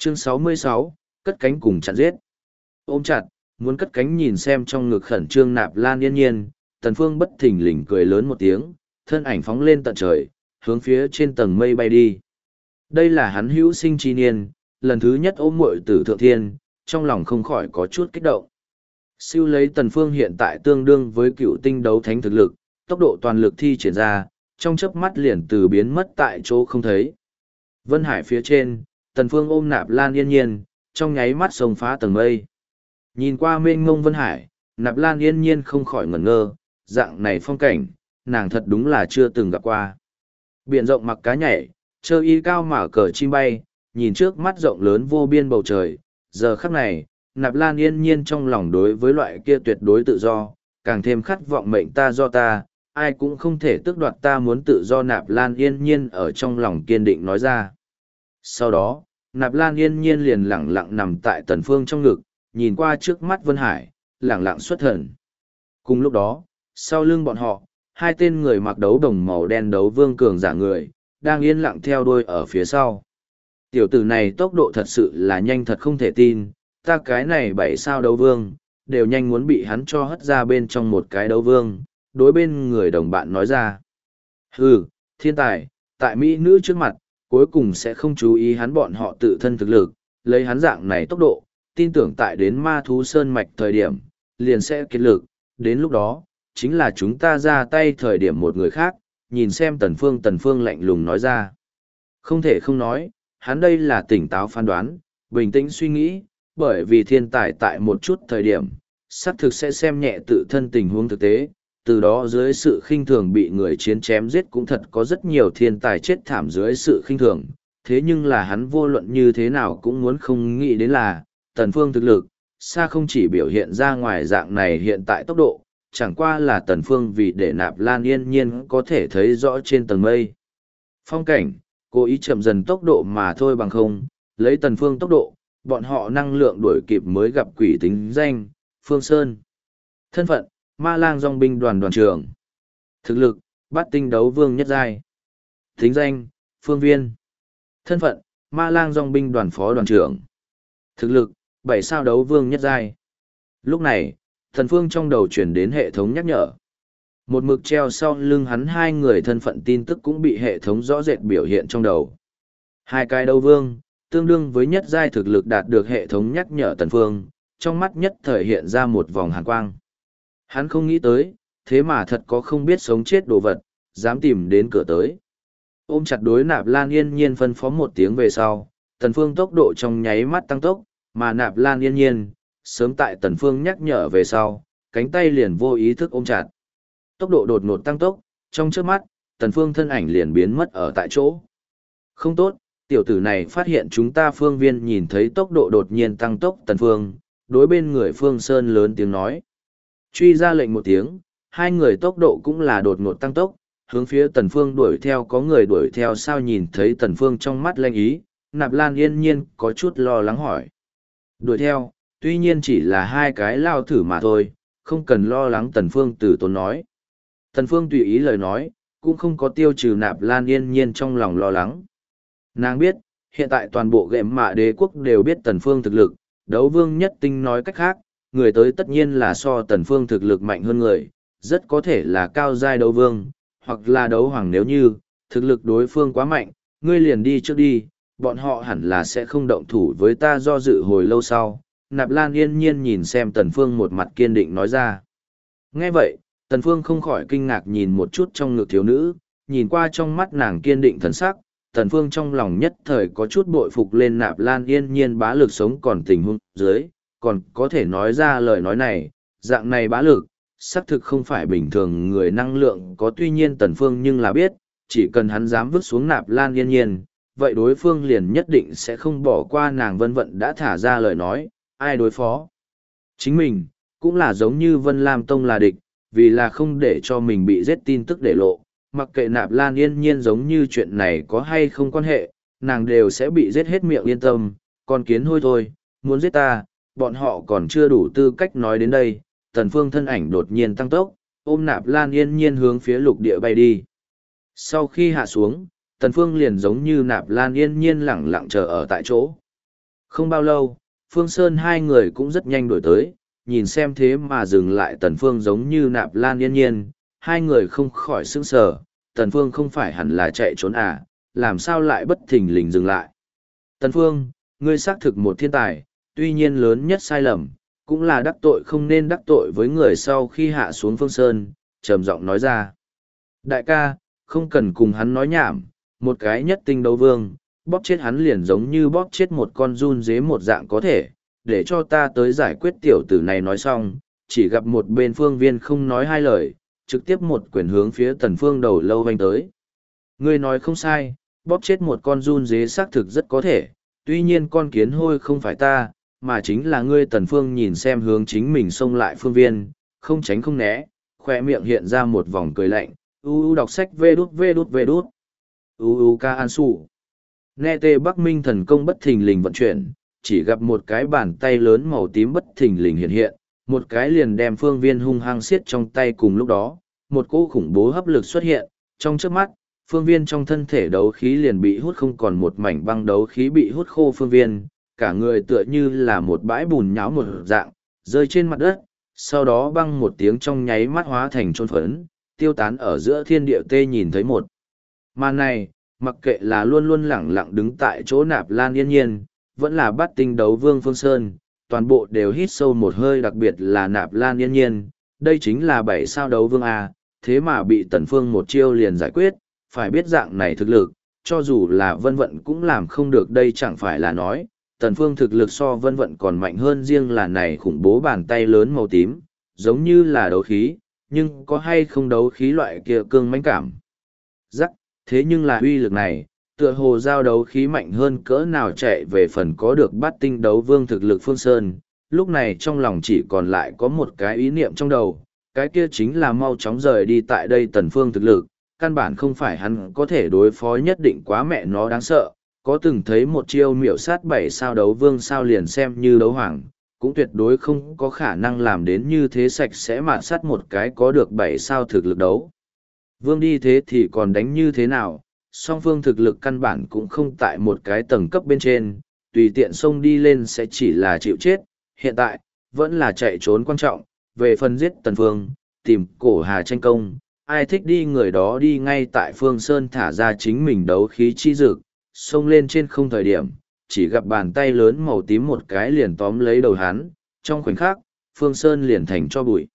Chương 66, cất cánh cùng chặn giết. Ôm chặt, muốn cất cánh nhìn xem trong ngực khẩn trương Nạp Lan Yên Nhiên, Tần Phương bất thình lình cười lớn một tiếng, thân ảnh phóng lên tận trời, hướng phía trên tầng mây bay đi. Đây là hắn hữu sinh chi niên, lần thứ nhất ôm muội tử thượng thiên, trong lòng không khỏi có chút kích động. Siêu lấy Tần Phương hiện tại tương đương với cựu tinh đấu thánh thực lực, tốc độ toàn lực thi triển ra, trong chớp mắt liền từ biến mất tại chỗ không thấy. Vân Hải phía trên, Tần Phương ôm Nạp Lan Yên Nhiên, trong nháy mắt xông phá tầng mây. Nhìn qua mênh mông Vân Hải, Nạp Lan Yên Nhiên không khỏi ngẩn ngơ, dạng này phong cảnh, nàng thật đúng là chưa từng gặp qua. Biển rộng mặc cá nhảy, chơ y cao mà cờ chim bay, nhìn trước mắt rộng lớn vô biên bầu trời, giờ khắc này, Nạp Lan Yên Nhiên trong lòng đối với loại kia tuyệt đối tự do, càng thêm khát vọng mệnh ta do ta, ai cũng không thể tước đoạt ta muốn tự do. Nạp Lan Yên Nhiên ở trong lòng kiên định nói ra. Sau đó, Nạp Lan Yên Nhiên liền lẳng lặng nằm tại Tần Phương trong ngực, nhìn qua trước mắt Vân Hải, lẳng lặng xuất thần. Cùng lúc đó, sau lưng bọn họ, hai tên người mặc đấu đồng màu đen đấu vương cường giả người, đang yên lặng theo đuôi ở phía sau. Tiểu tử này tốc độ thật sự là nhanh thật không thể tin, ta cái này 7 sao đấu vương, đều nhanh muốn bị hắn cho hất ra bên trong một cái đấu vương, đối bên người đồng bạn nói ra. Hừ, thiên tài, tại Mỹ nữ trước mặt, cuối cùng sẽ không chú ý hắn bọn họ tự thân thực lực, lấy hắn dạng này tốc độ, tin tưởng tại đến ma thú sơn mạch thời điểm, liền sẽ kiệt lực, đến lúc đó, chính là chúng ta ra tay thời điểm một người khác, nhìn xem Tần Phương lạnh lùng nói ra. Không thể không nói, hắn đây là tỉnh táo phán đoán, bình tĩnh suy nghĩ, bởi vì thiên tài tại một chút thời điểm, xác thực sẽ xem nhẹ tự thân tình huống thực tế, từ đó dưới sự khinh thường bị người chiến chém giết cũng thật có rất nhiều thiên tài chết thảm dưới sự khinh thường, thế nhưng là hắn vô luận như thế nào cũng muốn không nghĩ đến là, Tần Phương thực lực, xa không chỉ biểu hiện ra ngoài dạng này hiện tại tốc độ, chẳng qua là Tần Phương vì để Nạp Lan Yên Nhiên có thể thấy rõ trên tầng mây. Phong cảnh, cố ý chậm dần tốc độ mà thôi bằng không, lấy Tần Phương tốc độ, bọn họ năng lượng đuổi kịp mới gặp quỷ tính danh, Phương Sơn. Thân phận, Ma Lang Dòng binh đoàn đoàn trưởng. Thực lực, bát tinh đấu vương nhất giai. Tính danh, Phương Viên. Thân phận, Ma Lang Dòng binh đoàn phó đoàn trưởng. Thực lực, 7 sao đấu vương nhất giai. Lúc này, Thần Phương trong đầu chuyển đến hệ thống nhắc nhở. Một mực treo sau lưng hắn hai người thân phận tin tức cũng bị hệ thống rõ rệt biểu hiện trong đầu. Hai cái đấu vương, tương đương với nhất giai thực lực đạt được hệ thống nhắc nhở Tần Phương, trong mắt nhất thời hiện ra một vòng hàn quang. Hắn không nghĩ tới, thế mà thật có không biết sống chết đồ vật, dám tìm đến cửa tới. Ôm chặt đối Nạp Lan Yên Nhiên phân phó một tiếng về sau, Tần Phương tốc độ trong nháy mắt tăng tốc, mà Nạp Lan Yên Nhiên, sớm tại Tần Phương nhắc nhở về sau, cánh tay liền vô ý thức ôm chặt. Tốc độ đột ngột tăng tốc, trong chớp mắt, Tần Phương thân ảnh liền biến mất ở tại chỗ. Không tốt, tiểu tử này phát hiện chúng ta. Phương Viên nhìn thấy tốc độ đột nhiên tăng tốc Tần Phương, đối bên người Phương Sơn lớn tiếng nói. Truy ra lệnh một tiếng, hai người tốc độ cũng là đột ngột tăng tốc, hướng phía Tần Phương đuổi theo. Có người đuổi theo sao? Nhìn thấy Tần Phương trong mắt lanh ý, Nạp Lan Yên Nhiên có chút lo lắng hỏi. Đuổi theo, tuy nhiên chỉ là hai cái lao thử mà thôi, không cần lo lắng. Tần Phương từ tốn nói. Tần Phương tùy ý lời nói, cũng không có tiêu trừ Nạp Lan Yên Nhiên trong lòng lo lắng. Nàng biết, hiện tại toàn bộ gệm mạ đế quốc đều biết Tần Phương thực lực, đấu vương nhất tinh nói cách khác, người tới tất nhiên là so Tần Phương thực lực mạnh hơn người, rất có thể là cao giai đấu vương, hoặc là đấu hoàng. Nếu như thực lực đối phương quá mạnh, ngươi liền đi trước đi, bọn họ hẳn là sẽ không động thủ với ta. Do dự hồi lâu sau, Nạp Lan Yên Nhiên nhìn xem Tần Phương một mặt kiên định nói ra. Nghe vậy, Tần Phương không khỏi kinh ngạc nhìn một chút trong ngực thiếu nữ, nhìn qua trong mắt nàng kiên định thần sắc, Tần Phương trong lòng nhất thời có chút bội phục lên Nạp Lan Yên Nhiên bá lực sống còn tình huống dưới, còn có thể nói ra lời nói này, dạng này bá lực, xác thực không phải bình thường người năng lượng có. Tuy nhiên Tần Phương nhưng là biết, chỉ cần hắn dám vứt xuống Nạp Lan Yên Nhiên, vậy đối phương liền nhất định sẽ không bỏ qua nàng. Vân Vận đã thả ra lời nói, ai đối phó chính mình, cũng là giống như Vân Lam Tông là địch, vì là không để cho mình bị giết tin tức để lộ, mặc kệ Nạp Lan Yên Nhiên giống như chuyện này có hay không quan hệ, nàng đều sẽ bị giết hết miệng. Yên tâm, con kiến hôi thôi, muốn giết ta, bọn họ còn chưa đủ tư cách. Nói đến đây, Tần Phương thân ảnh đột nhiên tăng tốc, ôm Nạp Lan Yên Nhiên hướng phía lục địa bay đi. Sau khi hạ xuống, Tần Phương liền giống như Nạp Lan Yên Nhiên lẳng lặng chờ ở tại chỗ. Không bao lâu, Phương Sơn hai người cũng rất nhanh đổi tới, nhìn xem thế mà dừng lại Tần Phương giống như Nạp Lan Yên Nhiên, hai người không khỏi sững sờ, Tần Phương không phải hẳn là chạy trốn à, làm sao lại bất thình lình dừng lại. Tần Phương, ngươi xác thực một thiên tài, tuy nhiên lớn nhất sai lầm, cũng là đắc tội không nên đắc tội với người sau khi hạ xuống Phương Sơn, trầm giọng nói ra. Đại ca, không cần cùng hắn nói nhảm, một cái nhất tinh đấu vương, bóp chết hắn liền giống như bóp chết một con giun dế một dạng có thể, để cho ta tới giải quyết tiểu tử này nói xong, chỉ gặp một bên Phương Viên không nói hai lời, trực tiếp một quyền hướng phía Tần Phương đầu lâu vanh tới. Ngươi nói không sai, bóp chết một con giun dế xác thực rất có thể, tuy nhiên con kiến hôi không phải ta, mà chính là ngươi. Tần Phương nhìn xem hướng chính mình xông lại Phương Viên, không tránh không né, khoe miệng hiện ra một vòng cười lạnh, đọc sách vê đút vê đút vê đút. Ca an sụ. Nghe tê Bắc Minh thần công bất thình lình vận chuyển, chỉ gặp một cái bàn tay lớn màu tím bất thình lình hiện hiện, một cái liền đem Phương Viên hung hăng siết trong tay. Cùng lúc đó, một cỗ khủng bố hấp lực xuất hiện, trong chớp mắt, Phương Viên trong thân thể đấu khí liền bị hút không còn một mảnh băng đấu khí bị hút khô. Phương Viên, cả người tựa như là một bãi bùn nhão một dạng, rơi trên mặt đất, sau đó băng một tiếng trong nháy mắt hóa thành trôn phấn, tiêu tán ở giữa thiên địa. Tê nhìn thấy một màn này, mặc kệ là luôn luôn lẳng lặng đứng tại chỗ Nạp Lan Yên Nhiên, vẫn là Bát tinh đấu vương Phương Sơn, toàn bộ đều hít sâu một hơi, đặc biệt là Nạp Lan Yên Nhiên, đây chính là 7 sao đấu vương A, thế mà bị Tần Phương một chiêu liền giải quyết, phải biết dạng này thực lực, cho dù là Vân Vận cũng làm không được. Đây chẳng phải là nói, Tần Phương thực lực so Vân Vận còn mạnh hơn, riêng là này khủng bố bàn tay lớn màu tím, giống như là đấu khí, nhưng có hay không đấu khí loại kia cương mãnh cảm giác, thế nhưng là uy lực này, tựa hồ giao đấu khí mạnh hơn cỡ nào. Chạy về phần có được Bát tinh đấu vương thực lực Phương Sơn, lúc này trong lòng chỉ còn lại có một cái ý niệm trong đầu, cái kia chính là mau chóng rời đi tại đây. Tần Phương thực lực, căn bản không phải hắn có thể đối phó, nhất định quá mẹ nó đáng sợ, có từng thấy một chiêu miểu sát 7 sao đấu vương sao liền xem như đấu hoàng, cũng tuyệt đối không có khả năng làm đến như thế sạch sẽ mà sát một cái có được 7 sao thực lực đấu vương đi. Thế thì còn đánh như thế nào, song phương thực lực căn bản cũng không tại một cái tầng cấp bên trên, tùy tiện xông đi lên sẽ chỉ là chịu chết. Hiện tại, vẫn là chạy trốn quan trọng, về phần giết Tần Phương, tìm cổ hà tranh công, ai thích đi người đó đi. Ngay tại Phương Sơn thả ra chính mình đấu khí chi dực, xông lên trên không thời điểm, chỉ gặp bàn tay lớn màu tím một cái liền tóm lấy đầu hắn, trong khoảnh khắc, Phương Sơn liền thành cho bụi.